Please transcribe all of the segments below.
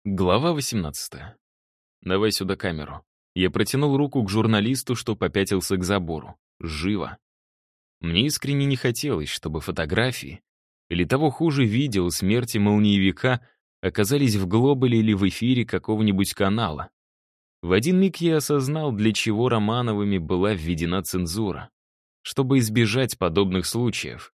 Глава 18. «Давай сюда камеру». Я протянул руку к журналисту, что попятился к забору. Живо. Мне искренне не хотелось, чтобы фотографии, или того хуже, видео смерти молниевика оказались в глобале или в эфире какого-нибудь канала. В один миг я осознал, для чего Романовыми была введена цензура. Чтобы избежать подобных случаев.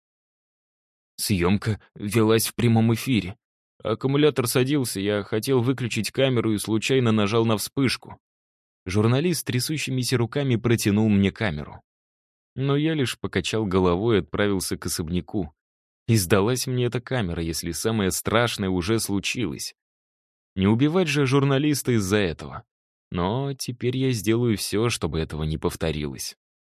Съемка велась в прямом эфире. Аккумулятор садился, я хотел выключить камеру и случайно нажал на вспышку. Журналист трясущимися руками протянул мне камеру. Но я лишь покачал головой и отправился к особняку. И сдалась мне эта камера, если самое страшное уже случилось. Не убивать же журналиста из-за этого. Но теперь я сделаю все, чтобы этого не повторилось.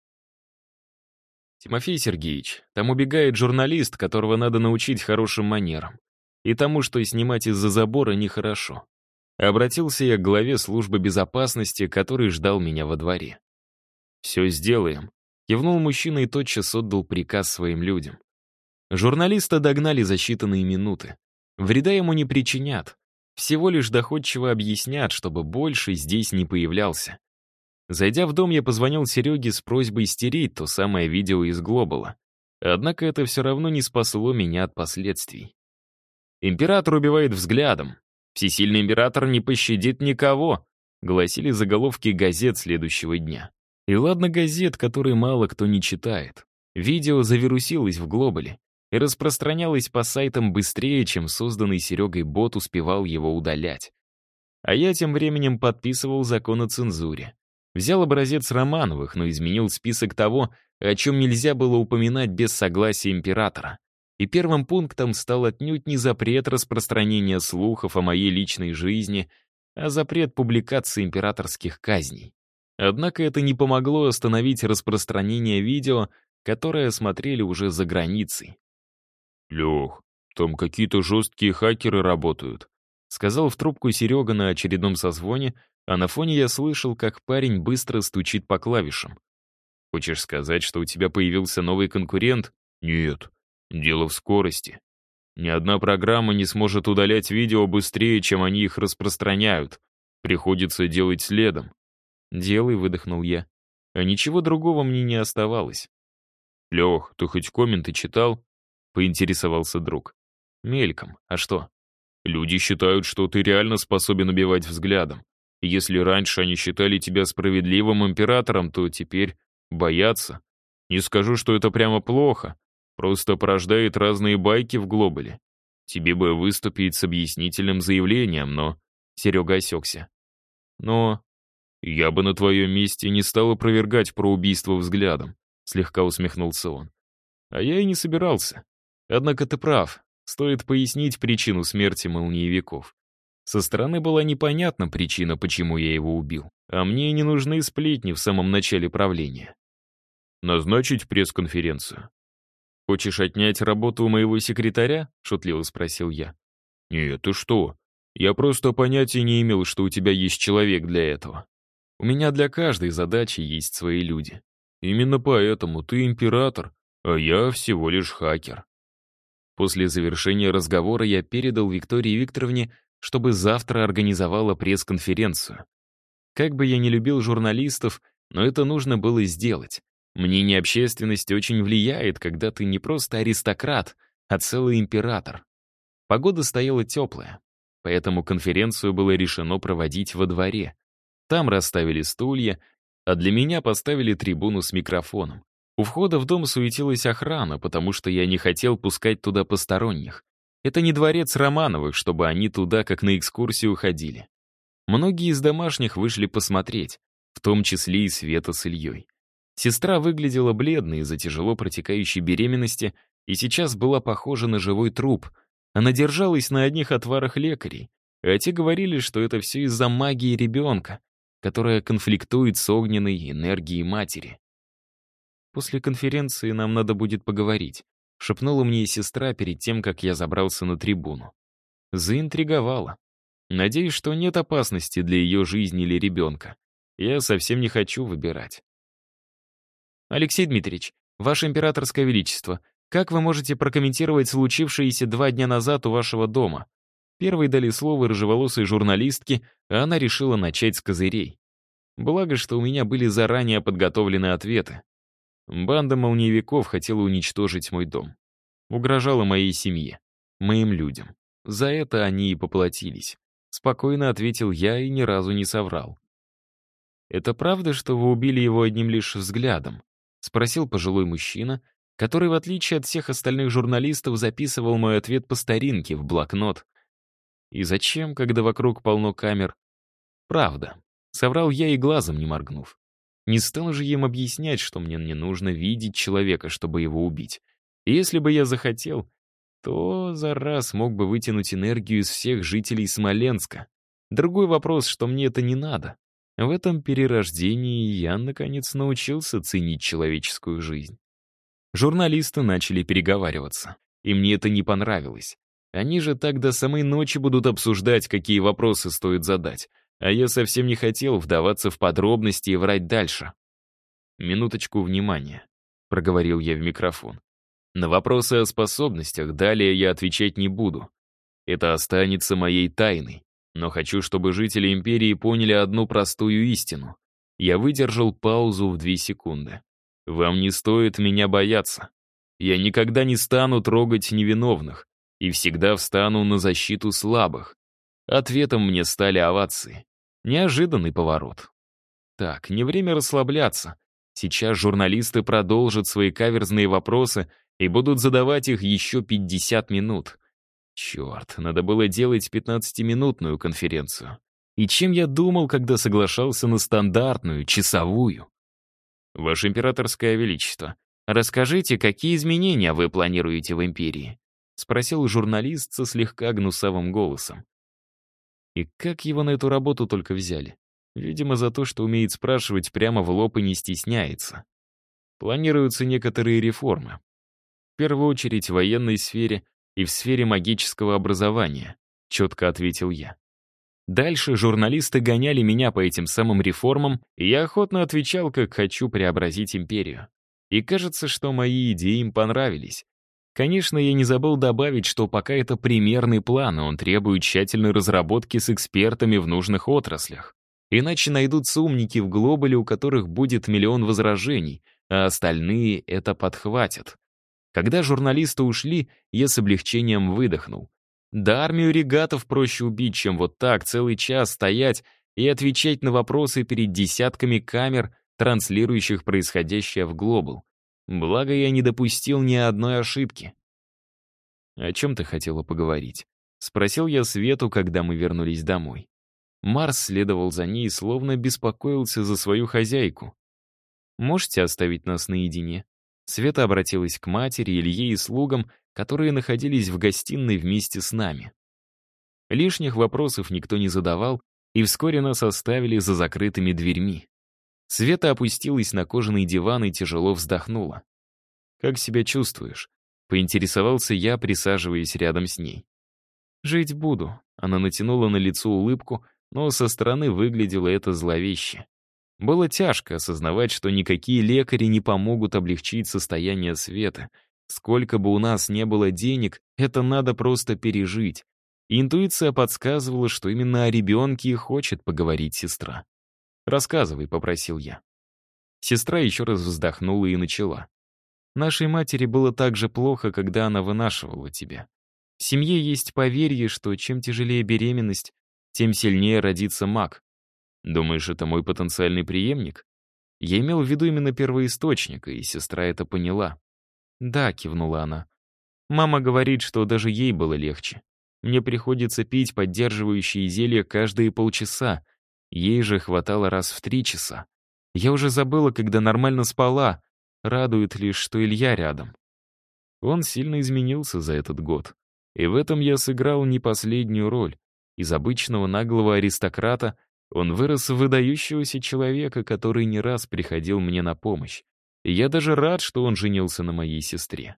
«Тимофей Сергеевич, там убегает журналист, которого надо научить хорошим манерам. И тому, что снимать из-за забора нехорошо». Обратился я к главе службы безопасности, который ждал меня во дворе. «Все сделаем», — кивнул мужчина и тотчас отдал приказ своим людям. Журналиста догнали за считанные минуты. Вреда ему не причинят, всего лишь доходчиво объяснят, чтобы больше здесь не появлялся. Зайдя в дом, я позвонил Сереге с просьбой стереть то самое видео из Глобала. Однако это все равно не спасло меня от последствий. «Император убивает взглядом. Всесильный император не пощадит никого», гласили заголовки газет следующего дня. И ладно газет, которые мало кто не читает. Видео завирусилось в Глобале и распространялось по сайтам быстрее, чем созданный Серегой бот успевал его удалять. А я тем временем подписывал закон о цензуре. Взял образец Романовых, но изменил список того, о чем нельзя было упоминать без согласия императора. И первым пунктом стал отнюдь не запрет распространения слухов о моей личной жизни, а запрет публикации императорских казней. Однако это не помогло остановить распространение видео, которое смотрели уже за границей. «Лех, там какие-то жесткие хакеры работают», сказал в трубку Серега на очередном созвоне, а на фоне я слышал, как парень быстро стучит по клавишам. «Хочешь сказать, что у тебя появился новый конкурент?» «Нет, дело в скорости. Ни одна программа не сможет удалять видео быстрее, чем они их распространяют. Приходится делать следом». «Делай», — выдохнул я. А ничего другого мне не оставалось. «Лех, ты хоть комменты читал?» — поинтересовался друг. «Мельком. А что?» «Люди считают, что ты реально способен убивать взглядом. И если раньше они считали тебя справедливым императором, то теперь боятся. Не скажу, что это прямо плохо, просто порождает разные байки в Глобале. Тебе бы выступить с объяснительным заявлением, но...» Серега осекся. «Но...» «Я бы на твоем месте не стал опровергать про убийство взглядом», слегка усмехнулся он. «А я и не собирался. Однако ты прав. Стоит пояснить причину смерти молниевиков. Со стороны была непонятна причина, почему я его убил. А мне не нужны сплетни в самом начале правления». «Назначить пресс-конференцию?» «Хочешь отнять работу у моего секретаря?» — шутливо спросил я. «Нет, ты что? Я просто понятия не имел, что у тебя есть человек для этого». «У меня для каждой задачи есть свои люди». «Именно поэтому ты император, а я всего лишь хакер». После завершения разговора я передал Виктории Викторовне, чтобы завтра организовала пресс-конференцию. Как бы я ни любил журналистов, но это нужно было сделать. Мнение общественности очень влияет, когда ты не просто аристократ, а целый император. Погода стояла теплая, поэтому конференцию было решено проводить во дворе. Там расставили стулья, а для меня поставили трибуну с микрофоном. У входа в дом суетилась охрана, потому что я не хотел пускать туда посторонних. Это не дворец Романовых, чтобы они туда как на экскурсию ходили. Многие из домашних вышли посмотреть, в том числе и Света с Ильей. Сестра выглядела бледной из-за тяжело протекающей беременности и сейчас была похожа на живой труп. Она держалась на одних отварах лекарей, а те говорили, что это все из-за магии ребенка, которая конфликтует с огненной энергией матери. «После конференции нам надо будет поговорить», — шепнула мне сестра перед тем, как я забрался на трибуну. Заинтриговала. Надеюсь, что нет опасности для ее жизни или ребенка. Я совсем не хочу выбирать. «Алексей Дмитриевич, Ваше Императорское Величество, как вы можете прокомментировать случившееся 2 дня назад у вашего дома?» Первой дали слово рыжеволосой журналистке, а она решила начать с козырей. Благо, что у меня были заранее подготовлены ответы. Банда молниевиков хотела уничтожить мой дом. Угрожала моей семье, моим людям. За это они и поплатились. Спокойно ответил я и ни разу не соврал. «Это правда, что вы убили его одним лишь взглядом?» — спросил пожилой мужчина, который, в отличие от всех остальных журналистов, записывал мой ответ по старинке в блокнот. «И зачем, когда вокруг полно камер?» «Правда», — соврал я и глазом не моргнув. Не стал же им объяснять, что мне не нужно видеть человека, чтобы его убить. И если бы я захотел, то за раз мог бы вытянуть энергию из всех жителей Смоленска. Другой вопрос, что мне это не надо. В этом перерождении я, наконец, научился ценить человеческую жизнь. Журналисты начали переговариваться, и мне это не понравилось. Они же так до самой ночи будут обсуждать, какие вопросы стоит задать, а я совсем не хотел вдаваться в подробности и врать дальше. «Минуточку внимания», — проговорил я в микрофон. «На вопросы о способностях далее я отвечать не буду. Это останется моей тайной. Но хочу, чтобы жители империи поняли одну простую истину. Я выдержал паузу в 2 секунды. Вам не стоит меня бояться. Я никогда не стану трогать невиновных и всегда встану на защиту слабых. Ответом мне стали овации. Неожиданный поворот. Так, не время расслабляться. Сейчас журналисты продолжат свои каверзные вопросы и будут задавать их еще 50 минут. Черт, надо было делать 15-минутную конференцию. И чем я думал, когда соглашался на стандартную, часовую? Ваше императорское величество, расскажите, какие изменения вы планируете в империи? Спросил журналист со слегка гнусавым голосом. И как его на эту работу только взяли? Видимо, за то, что умеет спрашивать прямо в лоб и не стесняется. Планируются некоторые реформы. В первую очередь в военной сфере и в сфере магического образования, четко ответил я. Дальше журналисты гоняли меня по этим самым реформам, и я охотно отвечал, как хочу преобразить империю. И кажется, что мои идеи им понравились. Конечно, я не забыл добавить, что пока это примерный план, и он требует тщательной разработки с экспертами в нужных отраслях. Иначе найдутся умники в глобале, у которых будет миллион возражений, а остальные это подхватят. Когда журналисты ушли, я с облегчением выдохнул. Да, армию регатов проще убить, чем вот так целый час стоять и отвечать на вопросы перед десятками камер, транслирующих происходящее в глобал. Благо, я не допустил ни одной ошибки. «О чем ты хотела поговорить?» — спросил я Свету, когда мы вернулись домой. Марс следовал за ней, словно беспокоился за свою хозяйку. «Можете оставить нас наедине?» Света обратилась к матери, Илье и слугам, которые находились в гостиной вместе с нами. Лишних вопросов никто не задавал, и вскоре нас оставили за закрытыми дверьми. Света опустилась на кожаный диван и тяжело вздохнула. «Как себя чувствуешь?» — поинтересовался я, присаживаясь рядом с ней. «Жить буду». Она натянула на лицо улыбку, но со стороны выглядело это зловеще. Было тяжко осознавать, что никакие лекари не помогут облегчить состояние Светы. Сколько бы у нас не было денег, это надо просто пережить. И интуиция подсказывала, что именно о ребенке и хочет поговорить сестра. «Рассказывай», — попросил я. Сестра еще раз вздохнула и начала. «Нашей матери было так же плохо, когда она вынашивала тебя. В семье есть поверье, что чем тяжелее беременность, тем сильнее родится маг. Думаешь, это мой потенциальный преемник?» Я имел в виду именно первоисточника, и сестра это поняла. «Да», — кивнула она. «Мама говорит, что даже ей было легче. Мне приходится пить поддерживающие зелья каждые полчаса. Ей же хватало раз в 3 часа. Я уже забыла, когда нормально спала. Радует лишь, что Илья рядом». Он сильно изменился за этот год. И в этом я сыграл не последнюю роль. Из обычного наглого аристократа он вырос в выдающегося человека, который не раз приходил мне на помощь. И я даже рад, что он женился на моей сестре.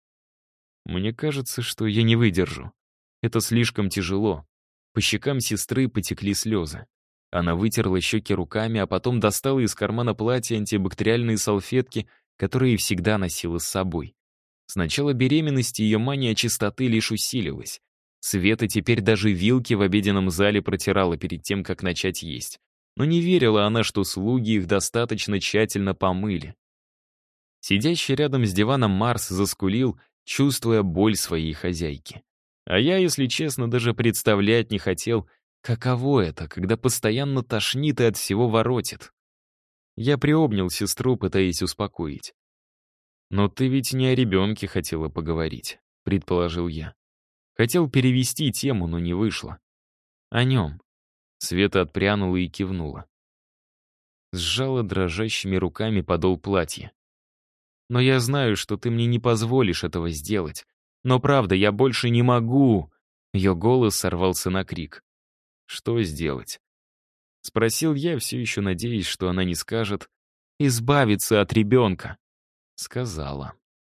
Мне кажется, что я не выдержу. Это слишком тяжело. По щекам сестры потекли слезы. Она вытерла щеки руками, а потом достала из кармана платья антибактериальные салфетки, которые всегда носила с собой. С начала беременности ее мания чистоты лишь усилилась. Света теперь даже вилки в обеденном зале протирала перед тем, как начать есть. Но не верила она, что слуги их достаточно тщательно помыли. Сидящий рядом с диваном Марс заскулил, чувствуя боль своей хозяйки. А я, если честно, даже представлять не хотел, каково это, когда постоянно тошнит и от всего воротит. Я приобнял сестру, пытаясь успокоить. «Но ты ведь не о ребенке хотела поговорить», — предположил я. Хотел перевести тему, но не вышло. «О нем». Света отпрянула и кивнула. Сжала дрожащими руками подол платья. «Но я знаю, что ты мне не позволишь этого сделать. Но правда, я больше не могу!» Ее голос сорвался на крик. «Что сделать?» Спросил я, все еще надеясь, что она не скажет «избавиться от ребенка». Сказала.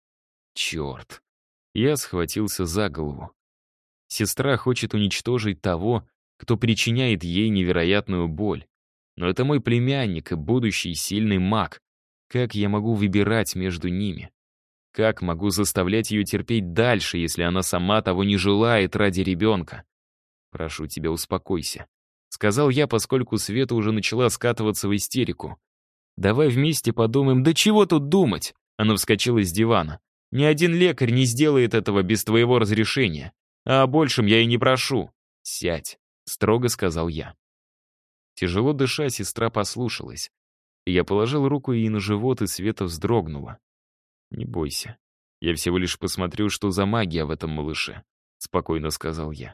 Черт. Я схватился за голову. Сестра хочет уничтожить того, кто причиняет ей невероятную боль. Но это мой племянник и будущий сильный маг. Как я могу выбирать между ними? Как могу заставлять ее терпеть дальше, если она сама того не желает ради ребенка? Прошу тебя, успокойся. Сказал я, поскольку Света уже начала скатываться в истерику. Давай вместе подумаем, да чего тут думать? Она вскочила с дивана. Ни один лекарь не сделает этого без твоего разрешения. А о большем я и не прошу. Сядь, строго сказал я. Тяжело дыша, сестра послушалась. Я положил руку ей на живот, и Света вздрогнула. «Не бойся. Я всего лишь посмотрю, что за магия в этом малыше», — спокойно сказал я.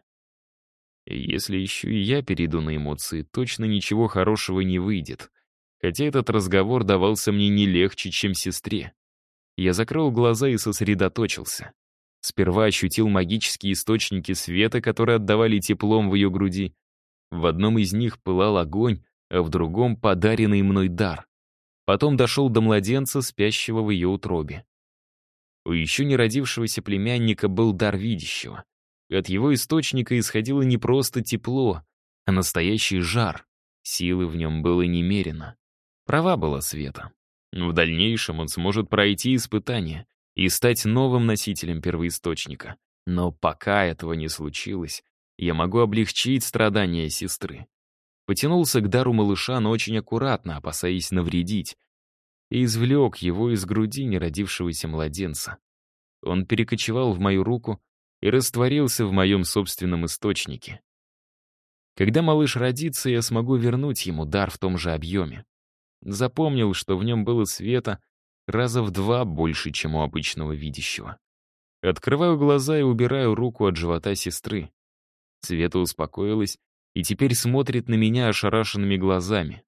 И если еще и я перейду на эмоции, точно ничего хорошего не выйдет. Хотя этот разговор давался мне не легче, чем сестре. Я закрыл глаза и сосредоточился. Сперва ощутил магические источники света, которые отдавали теплом в ее груди. В одном из них пылал огонь, а в другом — подаренный мной дар. Потом дошел до младенца, спящего в ее утробе. У еще не родившегося племянника был дар видящего. От его источника исходило не просто тепло, а настоящий жар. Силы в нем было немерено. Права была Света. В дальнейшем он сможет пройти испытания и стать новым носителем первоисточника. Но пока этого не случилось, я могу облегчить страдания сестры. Потянулся к дару малыша, но очень аккуратно, опасаясь навредить, и извлек его из груди неродившегося младенца. Он перекочевал в мою руку и растворился в моем собственном источнике. Когда малыш родится, я смогу вернуть ему дар в том же объеме. Запомнил, что в нем было света раза в 2 больше, чем у обычного видящего. Открываю глаза и убираю руку от живота сестры. Света успокоилась и теперь смотрит на меня ошарашенными глазами.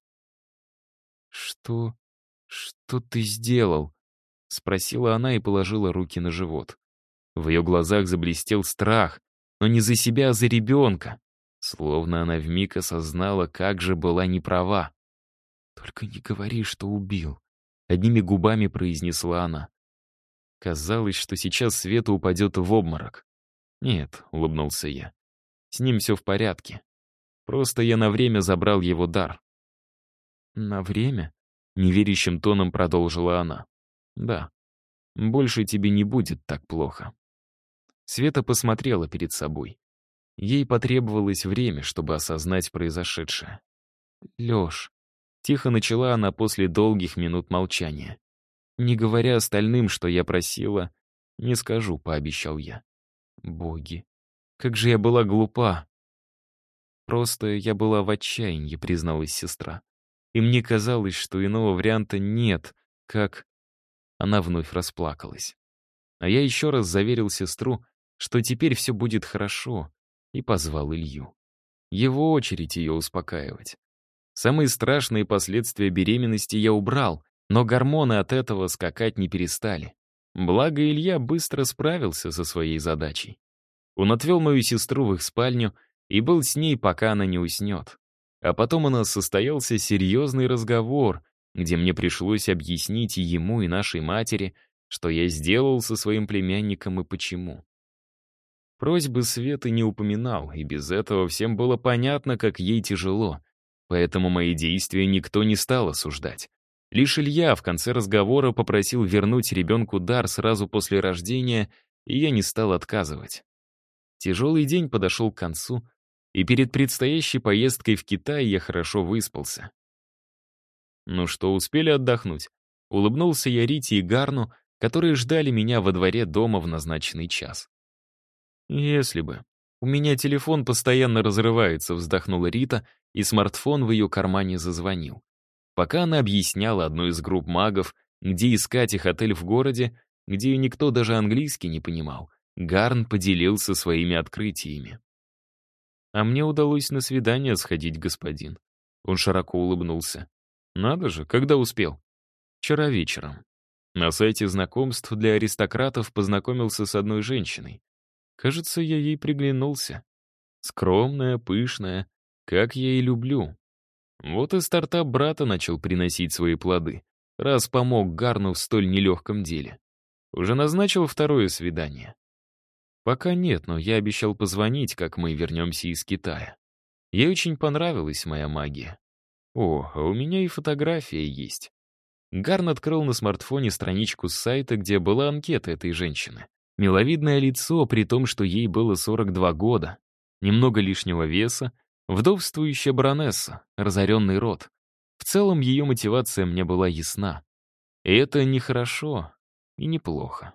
«Что ты сделал?» — спросила она и положила руки на живот. В ее глазах заблестел страх, но не за себя, а за ребенка. Словно она вмиг осознала, как же была неправа. «Только не говори, что убил», — одними губами произнесла она. Казалось, что сейчас Света упадет в обморок. «Нет», — улыбнулся я, — «с ним все в порядке. Просто я на время забрал его дар». «На время?» — неверящим тоном продолжила она. «Да, больше тебе не будет так плохо». Света посмотрела перед собой. Ей потребовалось время, чтобы осознать произошедшее. «Лёш», — тихо начала она после долгих минут молчания. «Не говоря остальным, что я просила, не скажу», — пообещал я. «Боги, как же я была глупа!» «Просто я была в отчаянии», — призналась сестра. «И мне казалось, что иного варианта нет, как...» Она вновь расплакалась. А я еще раз заверил сестру, что теперь все будет хорошо, и позвал Илью. Его очередь ее успокаивать. Самые страшные последствия беременности я убрал, но гормоны от этого скакать не перестали. Благо Илья быстро справился со своей задачей. Он отвел мою сестру в их спальню и был с ней, пока она не уснет. А потом у нас состоялся серьезный разговор, где мне пришлось объяснить и ему, и нашей матери, что я сделал со своим племянником и почему. Просьбы Светы не упоминал, и без этого всем было понятно, как ей тяжело, поэтому мои действия никто не стал осуждать. Лишь Илья в конце разговора попросил вернуть ребенку дар сразу после рождения, и я не стал отказывать. Тяжелый день подошел к концу, и перед предстоящей поездкой в Китай я хорошо выспался. «Ну что, успели отдохнуть?» Улыбнулся я Рите и Гарну, которые ждали меня во дворе дома в назначенный час. «Если бы. У меня телефон постоянно разрывается», — вздохнула Рита, и смартфон в ее кармане зазвонил. Пока она объясняла одну из групп магов, где искать их отель в городе, где никто даже английский не понимал, Гарн поделился своими открытиями. «А мне удалось на свидание сходить, господин». Он широко улыбнулся. «Надо же, когда успел?» «Вчера вечером. На сайте знакомств для аристократов познакомился с одной женщиной. Кажется, я ей приглянулся. Скромная, пышная, как я и люблю. Вот и стартап брата начал приносить свои плоды, раз помог Гарну в столь нелегком деле. Уже назначил второе свидание. Пока нет, но я обещал позвонить, как мы вернемся из Китая. Ей очень понравилась моя магия. О, а у меня и фотография есть». Гарн открыл на смартфоне страничку с сайта, где была анкета этой женщины. Миловидное лицо, при том, что ей было 42 года. Немного лишнего веса, вдовствующая баронесса, разоренный род. В целом ее мотивация мне была ясна. И это не хорошо и неплохо.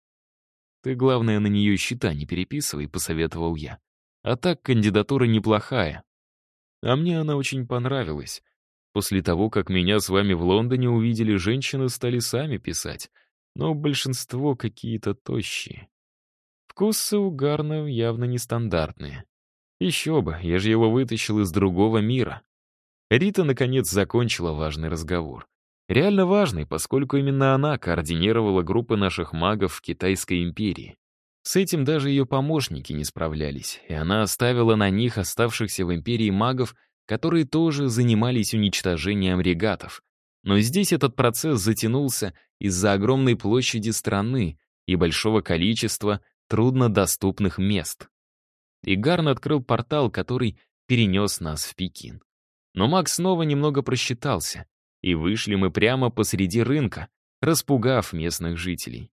«Ты, главное, на нее счета не переписывай», — посоветовал я. «А так кандидатура неплохая. А мне она очень понравилась. После того, как меня с вами в Лондоне увидели, женщины стали сами писать, но большинство какие-то тощие. Вкусы у Гарна явно нестандартные. Еще бы, я же его вытащил из другого мира». Рита, наконец, закончила важный разговор. Реально важный, поскольку именно она координировала группы наших магов в Китайской империи. С этим даже ее помощники не справлялись, и она оставила на них оставшихся в империи магов, которые тоже занимались уничтожением регатов. Но здесь этот процесс затянулся из-за огромной площади страны и большого количества труднодоступных мест. И Гарн открыл портал, который перенес нас в Пекин. Но маг снова немного просчитался, и вышли мы прямо посреди рынка, распугав местных жителей.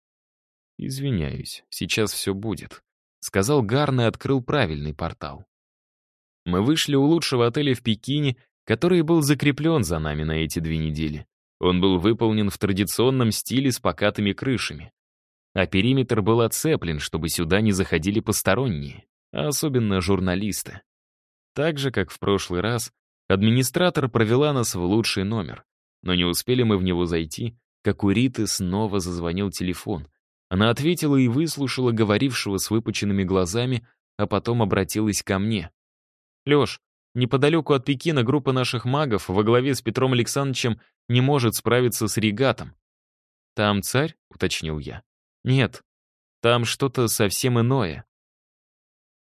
«Извиняюсь, сейчас все будет», — сказал Гарн и открыл правильный портал. Мы вышли у лучшего отеля в Пекине, который был закреплен за нами на эти 2 недели. Он был выполнен в традиционном стиле с покатыми крышами. А периметр был оцеплен, чтобы сюда не заходили посторонние, а особенно журналисты. Так же, как в прошлый раз, администратор провела нас в лучший номер. Но не успели мы в него зайти, как у Риты снова зазвонил телефон. Она ответила и выслушала говорившего с выпученными глазами, а потом обратилась ко мне. «Лёш, неподалеку от Пекина группа наших магов во главе с Петром Александровичем не может справиться с регатом». «Там царь?» — уточнил я. «Нет, там что-то совсем иное.